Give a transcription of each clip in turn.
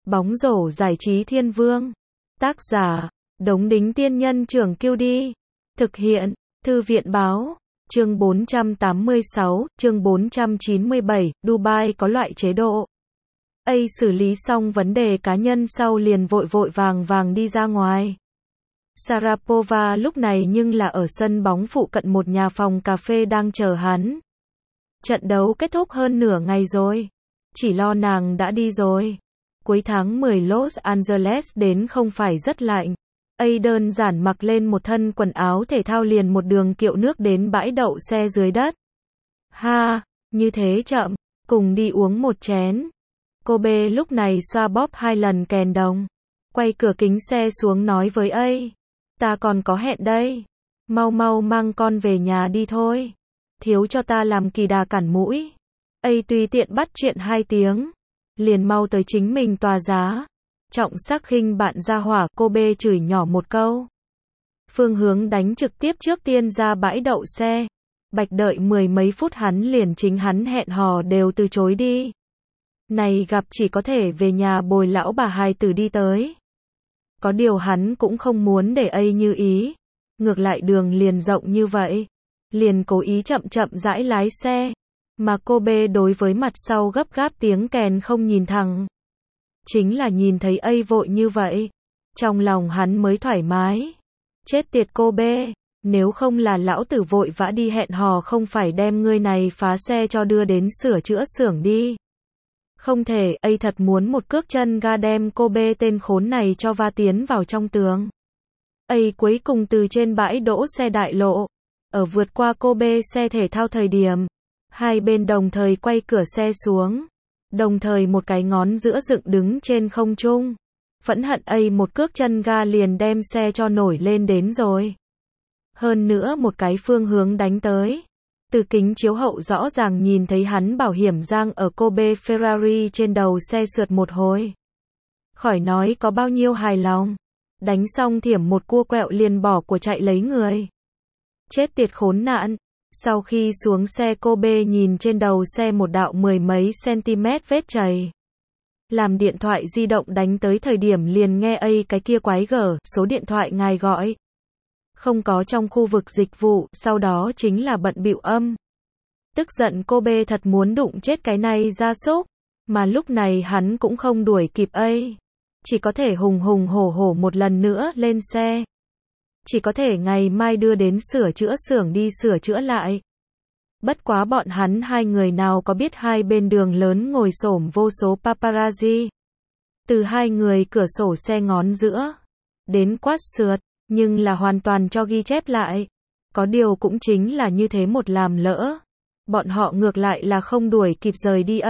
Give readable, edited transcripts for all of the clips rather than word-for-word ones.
Bóng rổ giải trí thiên vương. Tác giả, Đống Đính Tiên Nhân Trưởng Kiêu Đi. Thực hiện, Thư viện Báo. Chương 486, chương 497, Dubai có loại chế độ. Xử lý xong vấn đề cá nhân sau liền vội vội vàng vàng đi ra ngoài. Sharapova lúc này nhưng là ở sân bóng phụ cận một nhà phòng cà phê đang chờ hắn. Trận đấu kết thúc hơn nửa ngày rồi. Chỉ lo nàng đã đi rồi. Cuối tháng 10 Los Angeles đến không phải rất lạnh. Đơn giản mặc lên một thân quần áo thể thao liền một đường kiệu nước đến bãi đậu xe dưới đất. Ha, như thế chậm, cùng đi uống một chén. Kobe lúc này xoa bóp 2 lần kèn đồng. Quay cửa kính xe xuống nói với ta còn có hẹn đây. Mau mau mang con về nhà đi thôi. Thiếu cho ta làm kỳ đà cản mũi. Tùy tiện bắt chuyện 2 tiếng. Liền mau tới chính mình tòa giá. Trọng sắc khinh bạn ra hỏa, Kobe chửi nhỏ một câu. Phương Hướng đánh trực tiếp trước tiên ra bãi đậu xe. Bạch đợi 10 mấy phút hắn liền chính hắn hẹn hò đều từ chối đi. Này gặp chỉ có thể về nhà bồi lão bà hài tử đi tới. Có điều hắn cũng không muốn để như ý. Ngược lại đường liền rộng như vậy. Liền cố ý chậm chậm rãi lái xe. Mà Kobe đối với mặt sau gấp gáp tiếng kèn không nhìn thẳng. Chính là nhìn thấy vội như vậy. Trong lòng hắn mới thoải mái. Chết tiệt Kobe. Nếu không là lão tử vội vã đi hẹn hò không phải đem ngươi này phá xe cho đưa đến sửa chữa xưởng đi. Không thể, thật muốn một cước chân ga đem Kobe tên khốn này cho va tiến vào trong tường. Cuối cùng từ trên bãi đỗ xe đại lộ. Ở vượt qua Kobe xe thể thao thời điểm. Hai bên đồng thời quay cửa xe xuống. Đồng thời một cái ngón giữa dựng đứng trên không trung. Phẫn hận một cước chân ga liền đem xe cho nổi lên đến rồi. Hơn nữa một cái phương hướng đánh tới. Từ kính chiếu hậu rõ ràng nhìn thấy hắn bảo hiểm giang ở Kobe Ferrari trên đầu xe sượt một hồi. Khỏi nói có bao nhiêu hài lòng. Đánh xong thiểm một cua quẹo liền bỏ của chạy lấy người. Chết tiệt khốn nạn. Sau khi xuống xe Kobe nhìn trên đầu xe một đạo 10 mấy cm vết chày. Làm điện thoại di động đánh tới thời điểm liền nghe cái kia quái gở, số điện thoại ngài gọi. Không có trong khu vực dịch vụ, sau đó chính là bận bịu âm. Tức giận Kobe thật muốn đụng chết cái này gia súc, mà lúc này hắn cũng không đuổi kịp chỉ có thể hùng hùng hổ hổ một lần nữa lên xe. Chỉ có thể ngày mai đưa đến sửa chữa xưởng đi sửa chữa lại. Bất quá bọn hắn hai người nào có biết hai bên đường lớn ngồi xổm vô số paparazzi. Từ hai người cửa sổ xe ngón giữa đến quát sượt, nhưng là hoàn toàn cho ghi chép lại. Có điều cũng chính là như thế một làm lỡ. Bọn họ ngược lại là không đuổi kịp rời đi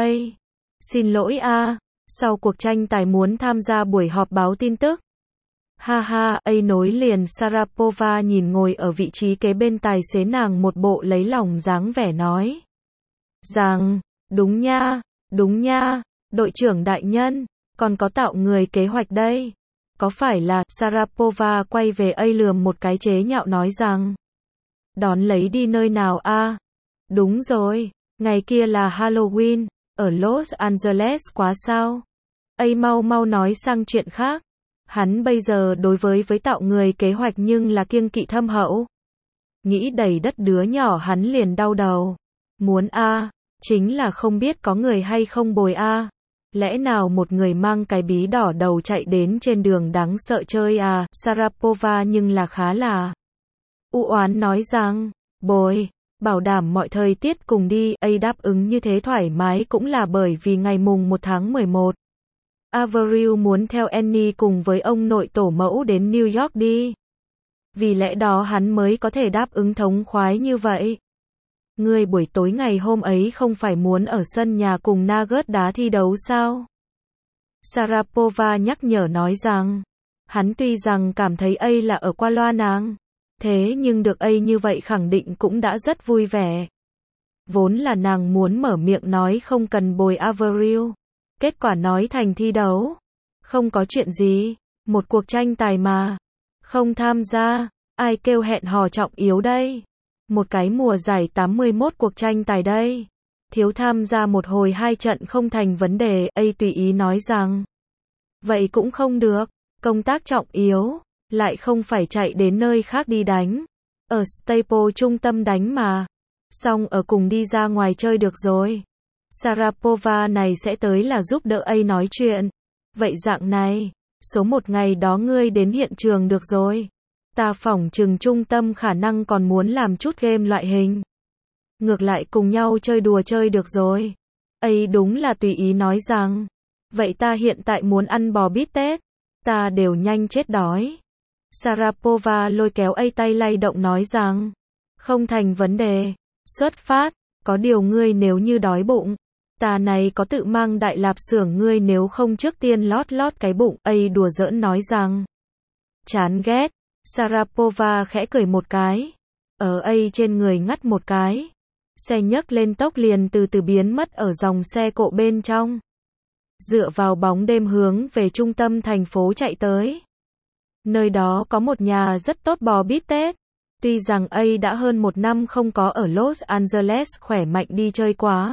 Xin lỗi sau cuộc tranh tài muốn tham gia buổi họp báo tin tức. Ha ha, nối liền Sharapova nhìn ngồi ở vị trí kế bên tài xế nàng một bộ lấy lòng dáng vẻ nói. Rằng, đúng nha, đội trưởng đại nhân, còn có tạo người kế hoạch đây. Có phải là, Sharapova quay về lườm một cái chế nhạo nói rằng. Đón lấy đi nơi nào Đúng rồi, ngày kia là Halloween, ở Los Angeles quá sao? Mau mau nói sang chuyện khác. Hắn bây giờ đối với tạo người kế hoạch nhưng là kiêng kỵ thâm hậu. Nghĩ đầy đất đứa nhỏ hắn liền đau đầu. Muốn chính là không biết có người hay không bồi Lẽ nào một người mang cái bí đỏ đầu chạy đến trên đường đáng sợ chơi Sharapova nhưng là khá là u oán nói rằng, bồi, bảo đảm mọi thời tiết cùng đi. Đáp ứng như thế thoải mái cũng là bởi vì ngày mùng 1 tháng 11. Avril muốn theo Annie cùng với ông nội tổ mẫu đến New York đi. Vì lẽ đó hắn mới có thể đáp ứng thống khoái như vậy. Ngươi buổi tối ngày hôm ấy không phải muốn ở sân nhà cùng Nugget đá thi đấu sao? Sharapova nhắc nhở nói rằng, hắn tuy rằng cảm thấy là ở qua loa nàng, thế nhưng được như vậy khẳng định cũng đã rất vui vẻ. Vốn là nàng muốn mở miệng nói không cần bồi Avril. Kết quả nói thành thi đấu. Không có chuyện gì, một cuộc tranh tài mà. Không tham gia, ai kêu hẹn hò trọng yếu đây. Một cái mùa giải 81 cuộc tranh tài đây. Thiếu tham gia một hồi 2 trận không thành vấn đề. Tùy ý nói rằng. Vậy cũng không được, công tác trọng yếu, lại không phải chạy đến nơi khác đi đánh. Ở Staple trung tâm đánh mà. Xong ở cùng đi ra ngoài chơi được rồi. Sharapova này sẽ tới là giúp đỡ A nói chuyện. Vậy dạng này, số một ngày đó ngươi đến hiện trường được rồi. Ta phỏng chừng trung tâm khả năng còn muốn làm chút game loại hình. Ngược lại cùng nhau chơi đùa chơi được rồi. Ấy đúng là tùy ý nói rằng. Vậy ta hiện tại muốn ăn bò bít tết. Ta đều nhanh chết đói. Sharapova lôi kéo A tay lay động nói rằng. Không thành vấn đề. Xuất phát. Có điều ngươi nếu như đói bụng. Ta này có tự mang đại lạp xưởng ngươi nếu không trước tiên lót cái bụng. A đùa giỡn nói rằng. Chán ghét. Sharapova khẽ cười một cái. Ở A trên người ngắt một cái. Xe nhấc lên tốc liền từ từ biến mất ở dòng xe cộ bên trong. Dựa vào bóng đêm hướng về trung tâm thành phố chạy tới. Nơi đó có một nhà rất tốt bò bít tết. Tuy rằng A đã hơn một năm không có ở Los Angeles khỏe mạnh đi chơi quá.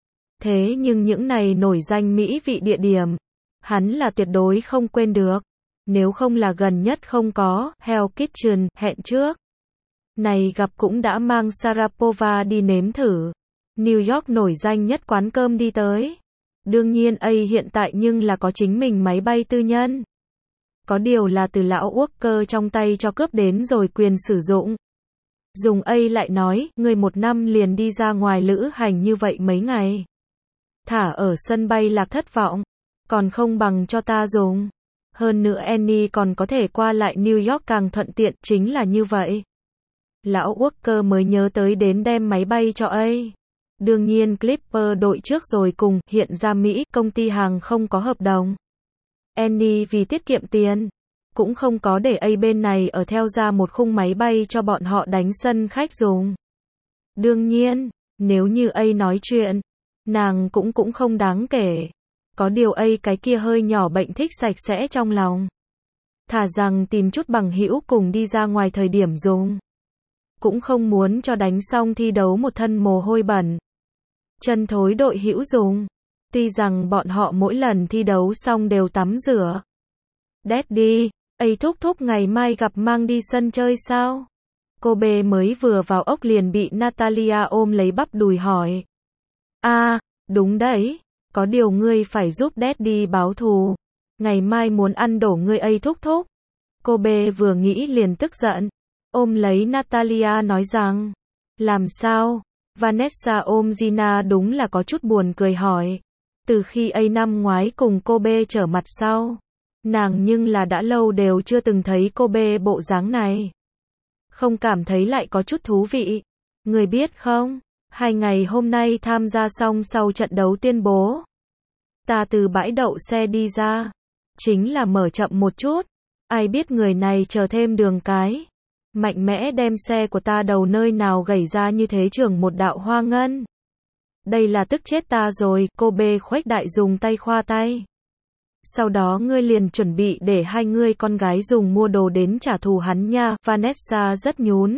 Thế nhưng những này nổi danh mỹ vị địa điểm, hắn là tuyệt đối không quên được. Nếu không là gần nhất không có Hell's Kitchen hẹn trước. Này gặp cũng đã mang Sharapova đi nếm thử. New York nổi danh nhất quán cơm đi tới. Đương nhiên A hiện tại nhưng là có chính mình máy bay tư nhân. Có điều là từ lão Walker trong tay cho cướp đến rồi quyền sử dụng. Dùng A lại nói, người một năm liền đi ra ngoài lữ hành như vậy mấy ngày. Thả ở sân bay lạc thất vọng. Còn không bằng cho ta dùng. Hơn nữa Annie còn có thể qua lại New York càng thuận tiện, chính là như vậy. Lão Walker mới nhớ tới đến đem máy bay cho A. Đương nhiên Clipper đội trước rồi cùng, hiện ra Mỹ, công ty hàng không có hợp đồng. Annie vì tiết kiệm tiền, cũng không có để A bên này ở theo ra một khung máy bay cho bọn họ đánh sân khách dùng. Đương nhiên, nếu như A nói chuyện, nàng cũng không đáng kể. Có điều A cái kia hơi nhỏ bệnh thích sạch sẽ trong lòng. Thà rằng tìm chút bằng hữu cùng đi ra ngoài thời điểm dùng. Cũng không muốn cho đánh xong thi đấu một thân mồ hôi bẩn. Chân thối đội hữu dùng. Tuy rằng bọn họ mỗi lần thi đấu xong đều tắm rửa. Daddy, A thúc thúc ngày mai gặp mang đi sân chơi sao? Cô bé mới vừa vào ốc liền bị Natalia ôm lấy bắp đùi hỏi. Đúng đấy. Có điều ngươi phải giúp Daddy báo thù. Ngày mai muốn ăn đổ ngươi A thúc thúc. Cô bé vừa nghĩ liền tức giận. Ôm lấy Natalia nói rằng. Làm sao? Vanessa ôm Gina đúng là có chút buồn cười hỏi. Từ khi A năm ngoái cùng cô bé trở mặt sau. Nàng nhưng là đã lâu đều chưa từng thấy cô bé bộ dáng này. Không cảm thấy lại có chút thú vị. Người biết không? 2 ngày hôm nay tham gia xong sau trận đấu tuyên bố. Ta từ bãi đậu xe đi ra. Chính là mở chậm một chút. Ai biết người này chờ thêm đường cái. Mạnh mẽ đem xe của ta đầu nơi nào gảy ra như thế trường một đạo hoa ngân. Đây là tức chết ta rồi, cô bê khuếch đại dùng tay khoa tay. Sau đó ngươi liền chuẩn bị để hai ngươi con gái dùng mua đồ đến trả thù hắn nha. Vanessa rất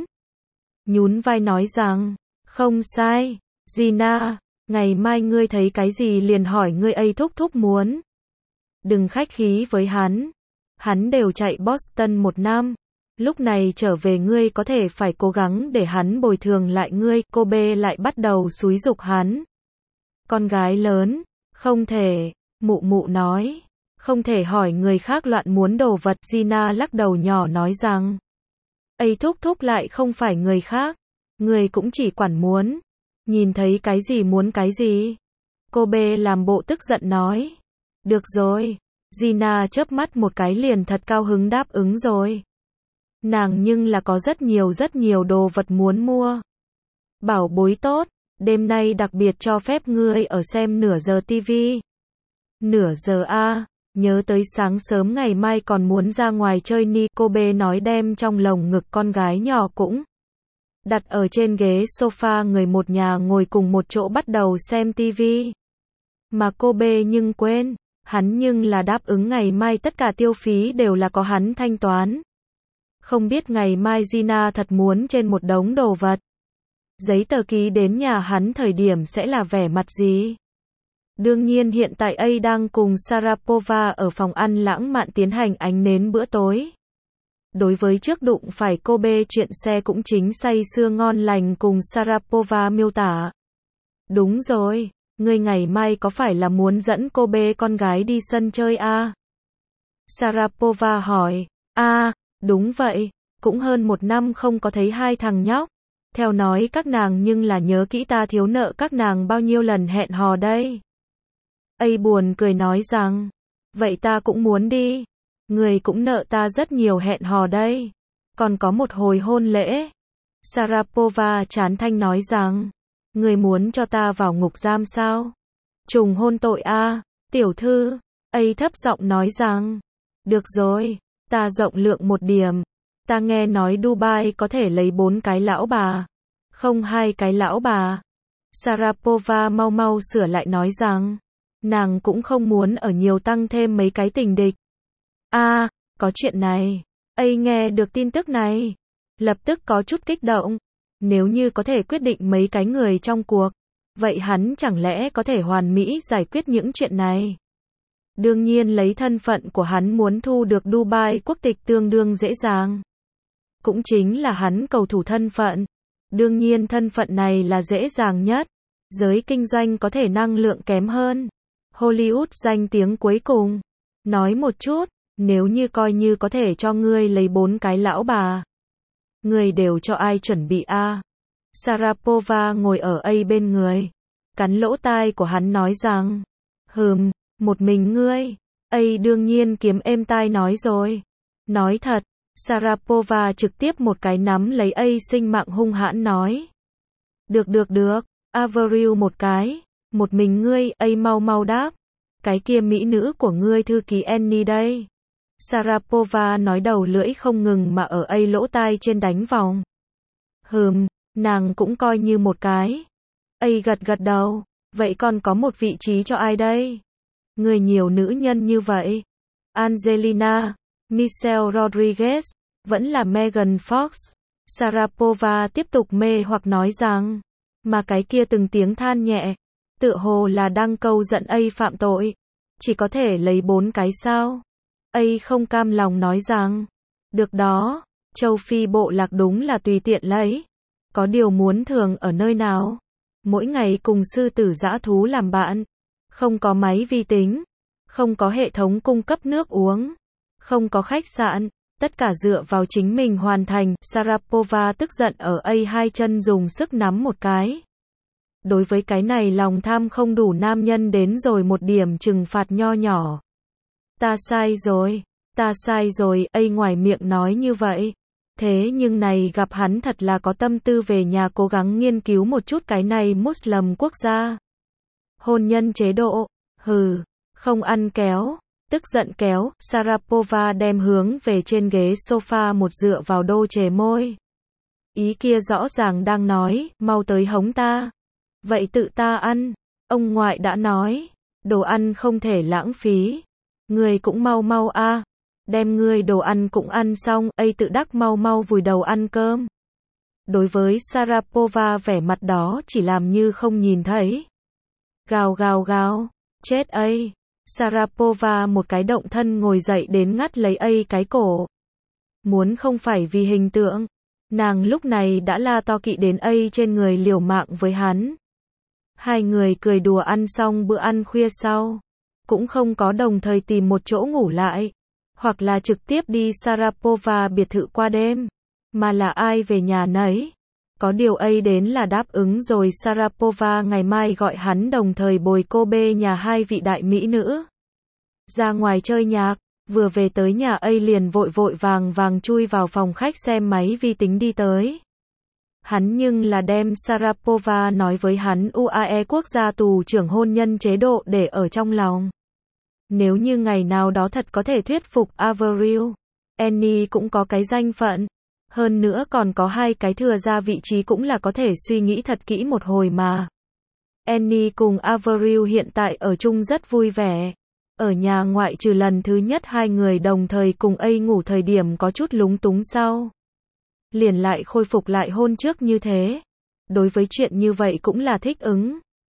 nhún vai nói rằng, không sai, Gina, ngày mai ngươi thấy cái gì liền hỏi ngươi A thúc thúc muốn. Đừng khách khí với hắn đều chạy Boston 1 năm. Lúc này trở về ngươi có thể phải cố gắng để hắn bồi thường lại ngươi. Cô bê lại bắt đầu xúi giục hắn. Con gái lớn, không thể, mụ nói. Không thể hỏi người khác loạn muốn đồ vật. Gina lắc đầu nhỏ nói rằng. A thúc thúc lại không phải người khác. Người cũng chỉ quản muốn. Nhìn thấy cái gì muốn cái gì. Cô bê làm bộ tức giận nói. Được rồi. Gina chớp mắt một cái liền thật cao hứng đáp ứng rồi. Nàng nhưng là có rất nhiều đồ vật muốn mua. Bảo bối tốt, đêm nay đặc biệt cho phép ngươi ở xem nửa giờ tivi. Nửa giờ a, nhớ tới sáng sớm ngày mai còn muốn ra ngoài chơi ni. Cô bê nói đem trong lồng ngực con gái nhỏ cũng đặt ở trên ghế sofa người một nhà ngồi cùng một chỗ bắt đầu xem tivi. Mà cô bê nhưng quên, hắn nhưng là đáp ứng ngày mai tất cả tiêu phí đều là có hắn thanh toán. Không biết ngày mai Gina thật muốn trên một đống đồ vật. Giấy tờ ký đến nhà hắn thời điểm sẽ là vẻ mặt gì? Đương nhiên hiện tại A đang cùng Sharapova ở phòng ăn lãng mạn tiến hành ánh nến bữa tối. Đối với trước đụng phải cô B chuyện xe cũng chính say sưa ngon lành cùng Sharapova miêu tả. Đúng rồi, ngươi ngày mai có phải là muốn dẫn cô B con gái đi sân chơi à? Sharapova hỏi. Đúng vậy, cũng hơn 1 năm không có thấy hai thằng nhóc. Theo nói các nàng nhưng là nhớ kỹ ta thiếu nợ các nàng bao nhiêu lần hẹn hò đây. A buồn cười nói rằng, vậy ta cũng muốn đi. Người cũng nợ ta rất nhiều hẹn hò đây. Còn có một hồi hôn lễ. Sharapova chán thanh nói rằng, người muốn cho ta vào ngục giam sao? Trùng hôn tội à, tiểu thư. A thấp giọng nói rằng, được rồi, ta rộng lượng một điểm. Ta nghe nói Dubai có thể lấy 4 cái lão bà. Không 2 cái lão bà. Sharapova mau mau sửa lại nói rằng, nàng cũng không muốn ở nhiều tăng thêm mấy cái tình địch. Có chuyện này. A nghe được tin tức này, lập tức có chút kích động. Nếu như có thể quyết định mấy cái người trong cuộc, vậy hắn chẳng lẽ có thể hoàn mỹ giải quyết những chuyện này. Đương nhiên lấy thân phận của hắn muốn thu được Dubai quốc tịch tương đương dễ dàng. Cũng chính là hắn cầu thủ thân phận. Đương nhiên thân phận này là dễ dàng nhất. Giới kinh doanh có thể năng lượng kém hơn. Hollywood danh tiếng cuối cùng. Nói một chút, nếu như coi như có thể cho ngươi lấy 4 cái lão bà, ngươi đều cho ai chuẩn bị à? Sharapova ngồi ở A bên người, cắn lỗ tai của hắn nói rằng, một mình ngươi. A đương nhiên kiếm êm tai nói rồi. Nói thật. Sharapova trực tiếp một cái nắm lấy A sinh mạng hung hãn nói. Được. Avril một cái. Một mình ngươi. A mau mau đáp. Cái kia mỹ nữ của ngươi thư ký Annie đây. Sharapova nói đầu lưỡi không ngừng mà ở A lỗ tai trên đánh vòng. Nàng cũng coi như một cái. A gật đầu. Vậy còn có một vị trí cho ai đây? Người nhiều nữ nhân như vậy. Angelina, Michelle Rodriguez, vẫn là Megan Fox. Sharapova tiếp tục mê hoặc nói rằng, mà cái kia từng tiếng than nhẹ, tựa hồ là đang câu giận A phạm tội. Chỉ có thể lấy 4 cái sao? A không cam lòng nói rằng, được đó, châu Phi bộ lạc đúng là tùy tiện lấy. Có điều muốn thường ở nơi nào? Mỗi ngày cùng sư tử dã thú làm bạn. Không có máy vi tính. Không có hệ thống cung cấp nước uống. Không có khách sạn. Tất cả dựa vào chính mình hoàn thành. Sharapova tức giận ở A hai chân dùng sức nắm một cái. Đối với cái này lòng tham không đủ nam nhân đến rồi một điểm trừng phạt nho nhỏ. Ta sai rồi. A ngoài miệng nói như vậy. Thế nhưng này gặp hắn thật là có tâm tư về nhà cố gắng nghiên cứu một chút cái này Muslim quốc gia. Hôn nhân chế độ. Không ăn kéo. Tức giận kéo. Sharapova đem hướng về trên ghế sofa một dựa vào đô chề môi. Ý kia rõ ràng đang nói, mau tới hống ta. Vậy tự ta ăn. Ông ngoại đã nói, đồ ăn không thể lãng phí. Người cũng mau mau a. Đem ngươi đồ ăn cũng ăn xong. A tự đắc mau mau vùi đầu ăn cơm. Đối với Sharapova vẻ mặt đó chỉ làm như không nhìn thấy. Gào. Chết A. Sharapova một cái động thân ngồi dậy đến ngắt lấy A cái cổ. Muốn không phải vì hình tượng, nàng lúc này đã la to kỵ đến A trên người liều mạng với hắn. Hai người cười đùa ăn xong bữa ăn khuya sau, cũng không có đồng thời tìm một chỗ ngủ lại, hoặc là trực tiếp đi Sharapova biệt thự qua đêm, mà là ai về nhà nấy. Có điều A đến là đáp ứng rồi. Sharapova ngày mai gọi hắn đồng thời bồi cô B nhà hai vị đại mỹ nữ ra ngoài chơi nhạc. Vừa về tới nhà A liền vội vàng chui vào phòng khách xem máy vi tính đi tới. Hắn nhưng là đem Sharapova nói với hắn UAE quốc gia tù trưởng hôn nhân chế độ để ở trong lòng. Nếu như ngày nào đó thật có thể thuyết phục Avril, Annie cũng có cái danh phận. Hơn nữa còn có 2 cái thừa ra vị trí cũng là có thể suy nghĩ thật kỹ một hồi mà. Annie cùng Avril hiện tại ở chung rất vui vẻ. Ở nhà ngoại trừ lần thứ nhất hai người đồng thời cùng A ngủ thời điểm có chút lúng túng sau. Liền lại khôi phục lại hôn trước như thế. Đối với chuyện như vậy cũng là thích ứng.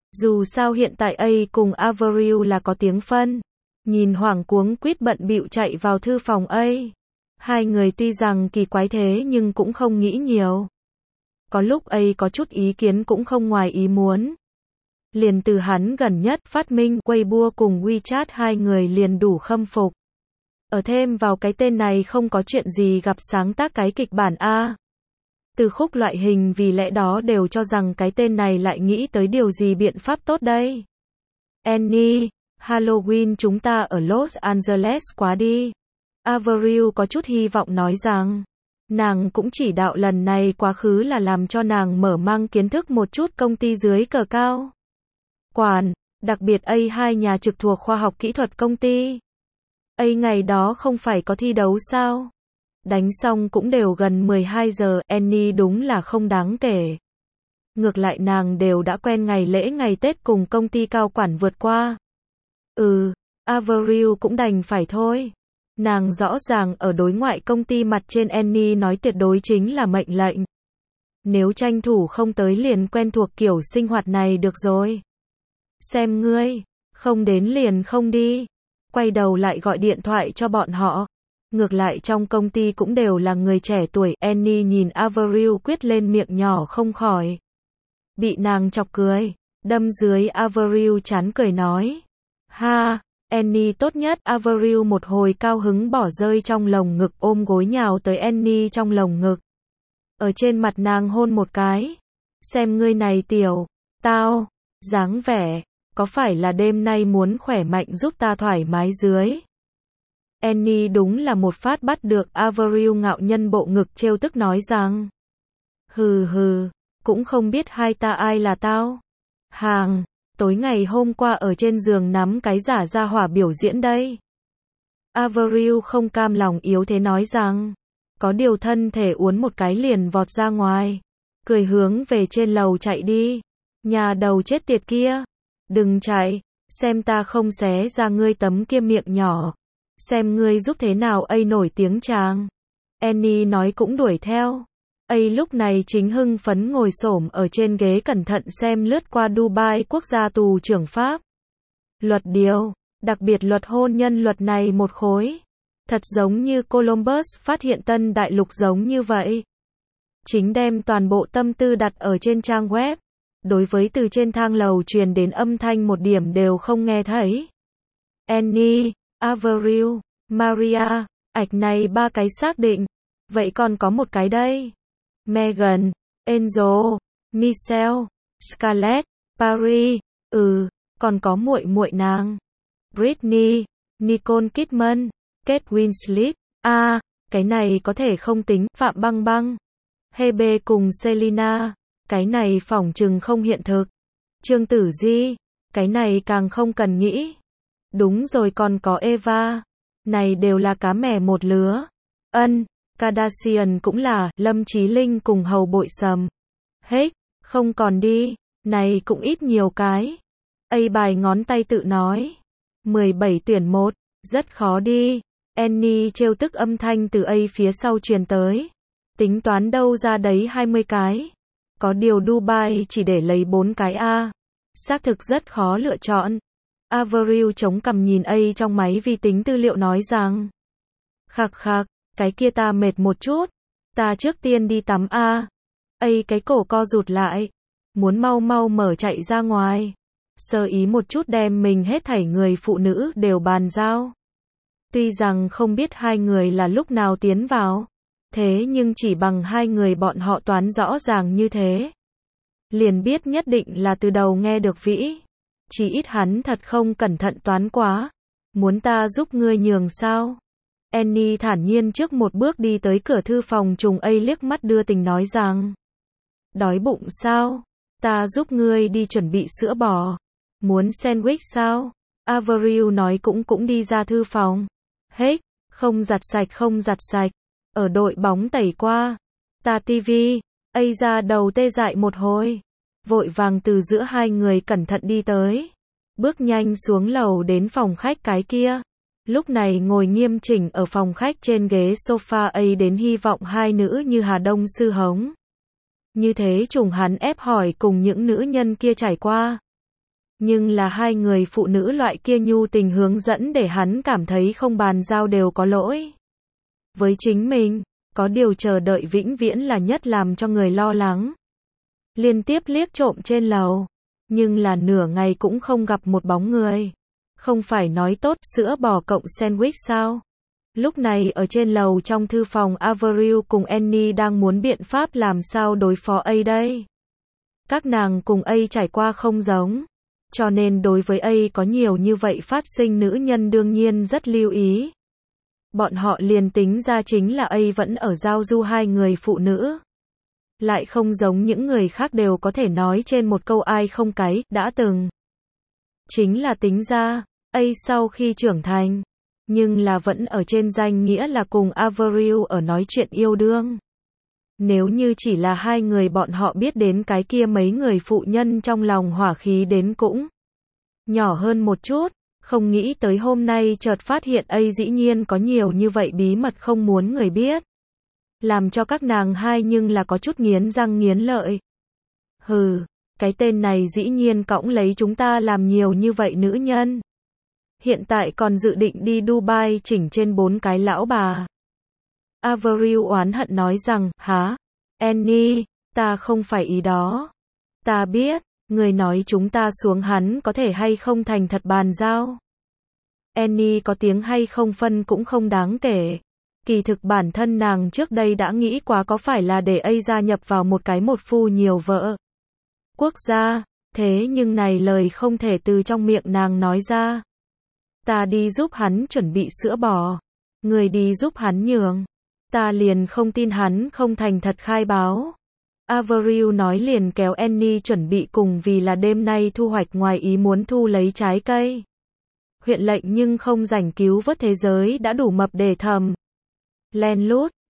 Dù sao hiện tại A cùng Avril là có tiếng phân. Nhìn hoảng cuống quýt bận bịu chạy vào thư phòng A. Hai người tuy rằng kỳ quái thế nhưng cũng không nghĩ nhiều. Có lúc A có chút ý kiến cũng không ngoài ý muốn. Liền từ hắn gần nhất phát minh Weibo cùng WeChat hai người liền đủ khâm phục. Ở thêm vào cái tên này không có chuyện gì gặp sáng tác cái kịch bản A. Từ khúc loại hình vì lẽ đó đều cho rằng cái tên này lại nghĩ tới điều gì biện pháp tốt đây. Annie, Halloween chúng ta ở Los Angeles quá đi. Avril có chút hy vọng nói rằng, nàng cũng chỉ đạo lần này quá khứ là làm cho nàng mở mang kiến thức một chút công ty dưới cờ cao. Quản, đặc biệt A hai nhà trực thuộc khoa học kỹ thuật công ty. A ngày đó không phải có thi đấu sao? Đánh xong cũng đều gần 12 giờ, Annie đúng là không đáng kể. Ngược lại nàng đều đã quen ngày lễ ngày Tết cùng công ty cao quản vượt qua. Avril cũng đành phải thôi. Nàng rõ ràng ở đối ngoại công ty mặt trên Annie nói tuyệt đối chính là mệnh lệnh. Nếu tranh thủ không tới liền quen thuộc kiểu sinh hoạt này được rồi. Xem ngươi, không đến liền không đi. Quay đầu lại gọi điện thoại cho bọn họ. Ngược lại trong công ty cũng đều là người trẻ tuổi. Annie nhìn Avril quyết lên miệng nhỏ không khỏi. Bị nàng chọc cười. Đâm dưới Avril chán cười nói. Ha, Annie tốt nhất. Avril một hồi cao hứng bỏ rơi trong lồng ngực ôm gối nhào tới Annie trong lồng ngực. Ở trên mặt nàng hôn một cái. Xem ngươi này tiểu, tao, dáng vẻ, có phải là đêm nay muốn khỏe mạnh giúp ta thoải mái dưới. Annie đúng là một phát bắt được Avril ngạo nhân bộ ngực trêu tức nói rằng. Hừ hừ, cũng không biết hai ta ai là tao. Hàng, tối ngày hôm qua ở trên giường nắm cái giả ra hỏa biểu diễn đây. Avril không cam lòng yếu thế nói rằng. Có điều thân thể uốn một cái liền vọt ra ngoài. Cười hướng về trên lầu chạy đi. Nhà đầu chết tiệt kia. Đừng chạy, xem ta không xé ra ngươi tấm kia miệng nhỏ. Xem ngươi giúp thế nào A nổi tiếng chàng. Annie nói cũng đuổi theo. A lúc này chính hưng phấn ngồi xổm ở trên ghế cẩn thận xem lướt qua Dubai quốc gia tù trưởng Pháp. Luật điều, đặc biệt luật hôn nhân luật này một khối. Thật giống như Columbus phát hiện tân đại lục giống như vậy. Chính đem toàn bộ tâm tư đặt ở trên trang web. Đối với từ trên thang lầu truyền đến âm thanh một điểm đều không nghe thấy. Annie, Avril, Maria, ạch này ba cái xác định. Vậy còn có một cái đây. Megan, Angel, Michelle, Scarlett, Paris, còn có muội muội nàng. Britney, Nicole Kidman, Kate Winslet, cái này có thể không tính, Phạm Băng Băng. Hebe cùng Selena, cái này phỏng chừng không hiện thực. Trương Tử Di, cái này càng không cần nghĩ. Đúng rồi còn có Eva, này đều là cá mè một lứa. Kardashian cũng là, Lâm Chí Linh cùng Hầu Bội Sầm. Hết, không còn đi, này cũng ít nhiều cái. A bài ngón tay tự nói. 17 tuyển 1, rất khó đi. Annie trêu tức âm thanh từ A phía sau truyền tới. Tính toán đâu ra đấy 20 cái. Có điều Dubai chỉ để lấy 4 cái A. Xác thực rất khó lựa chọn. Avril chống cằm nhìn A trong máy vi tính tư liệu nói rằng. Khạc khạc, cái kia ta mệt một chút. Ta trước tiên đi tắm A. Cái cổ co rụt lại. Muốn mau mau mở chạy ra ngoài. Sơ ý một chút đem mình hết thảy người phụ nữ đều bàn giao. Tuy rằng không biết hai người là lúc nào tiến vào. Thế nhưng chỉ bằng hai người bọn họ toán rõ ràng như thế. Liền biết nhất định là từ đầu nghe được vĩ. Chỉ ít hắn thật không cẩn thận toán quá. Muốn ta giúp ngươi nhường sao? Annie thản nhiên trước một bước đi tới cửa thư phòng trùng A liếc mắt đưa tình nói rằng. Đói bụng sao? Ta giúp ngươi đi chuẩn bị sữa bò. Muốn sandwich sao? Avril nói cũng đi ra thư phòng. Hết, không giặt sạch. Ở đội bóng tẩy qua. Ta tivi. A ra đầu tê dại một hồi. Vội vàng từ giữa hai người cẩn thận đi tới. Bước nhanh xuống lầu đến phòng khách cái kia. Lúc này ngồi nghiêm chỉnh ở phòng khách trên ghế sofa A đến hy vọng hai nữ như Hà Đông Sư Hống. Như thế trùng hắn ép hỏi cùng những nữ nhân kia trải qua. Nhưng là hai người phụ nữ loại kia nhu tình hướng dẫn để hắn cảm thấy không bàn giao đều có lỗi với chính mình, có điều chờ đợi vĩnh viễn là nhất làm cho người lo lắng. Liên tiếp liếc trộm trên lầu, nhưng là nửa ngày cũng không gặp một bóng người. Không phải nói tốt sữa bò cộng sandwich sao? Lúc này ở trên lầu trong thư phòng Avril cùng Annie đang muốn biện pháp làm sao đối phó A đây. Các nàng cùng A trải qua không giống, cho nên đối với A có nhiều như vậy phát sinh nữ nhân đương nhiên rất lưu ý. Bọn họ liền tính ra chính là A vẫn ở giao du hai người phụ nữ. Lại không giống những người khác đều có thể nói trên một câu ai không cái, đã từng. Chính là tính ra, A sau khi trưởng thành, nhưng là vẫn ở trên danh nghĩa là cùng Avril ở nói chuyện yêu đương. Nếu như chỉ là hai người bọn họ biết đến cái kia mấy người phụ nhân trong lòng hỏa khí đến cũng nhỏ hơn một chút, không nghĩ tới hôm nay chợt phát hiện A dĩ nhiên có nhiều như vậy bí mật không muốn người biết. Làm cho các nàng hai nhưng là có chút nghiến răng nghiến lợi. Hừ, cái tên này dĩ nhiên cõng lấy chúng ta làm nhiều như vậy nữ nhân. Hiện tại còn dự định đi Dubai chỉnh trên 4 cái lão bà. Avril oán hận nói rằng, hả? Annie, ta không phải ý đó. Ta biết, người nói chúng ta xuống hắn có thể hay không thành thật bàn giao. Annie có tiếng hay không phân cũng không đáng kể. Kỳ thực bản thân nàng trước đây đã nghĩ quá có phải là để A gia nhập vào một cái một phu nhiều vợ quốc gia, thế nhưng này lời không thể từ trong miệng nàng nói ra. Ta đi giúp hắn chuẩn bị sữa bò, người đi giúp hắn nhường. Ta liền không tin hắn không thành thật khai báo. Avril nói liền kéo Annie chuẩn bị cùng vì là đêm nay thu hoạch ngoài ý muốn thu lấy trái cây. Huyện lệnh nhưng không rảnh cứu vớt thế giới đã đủ mập để thầm. Len lút,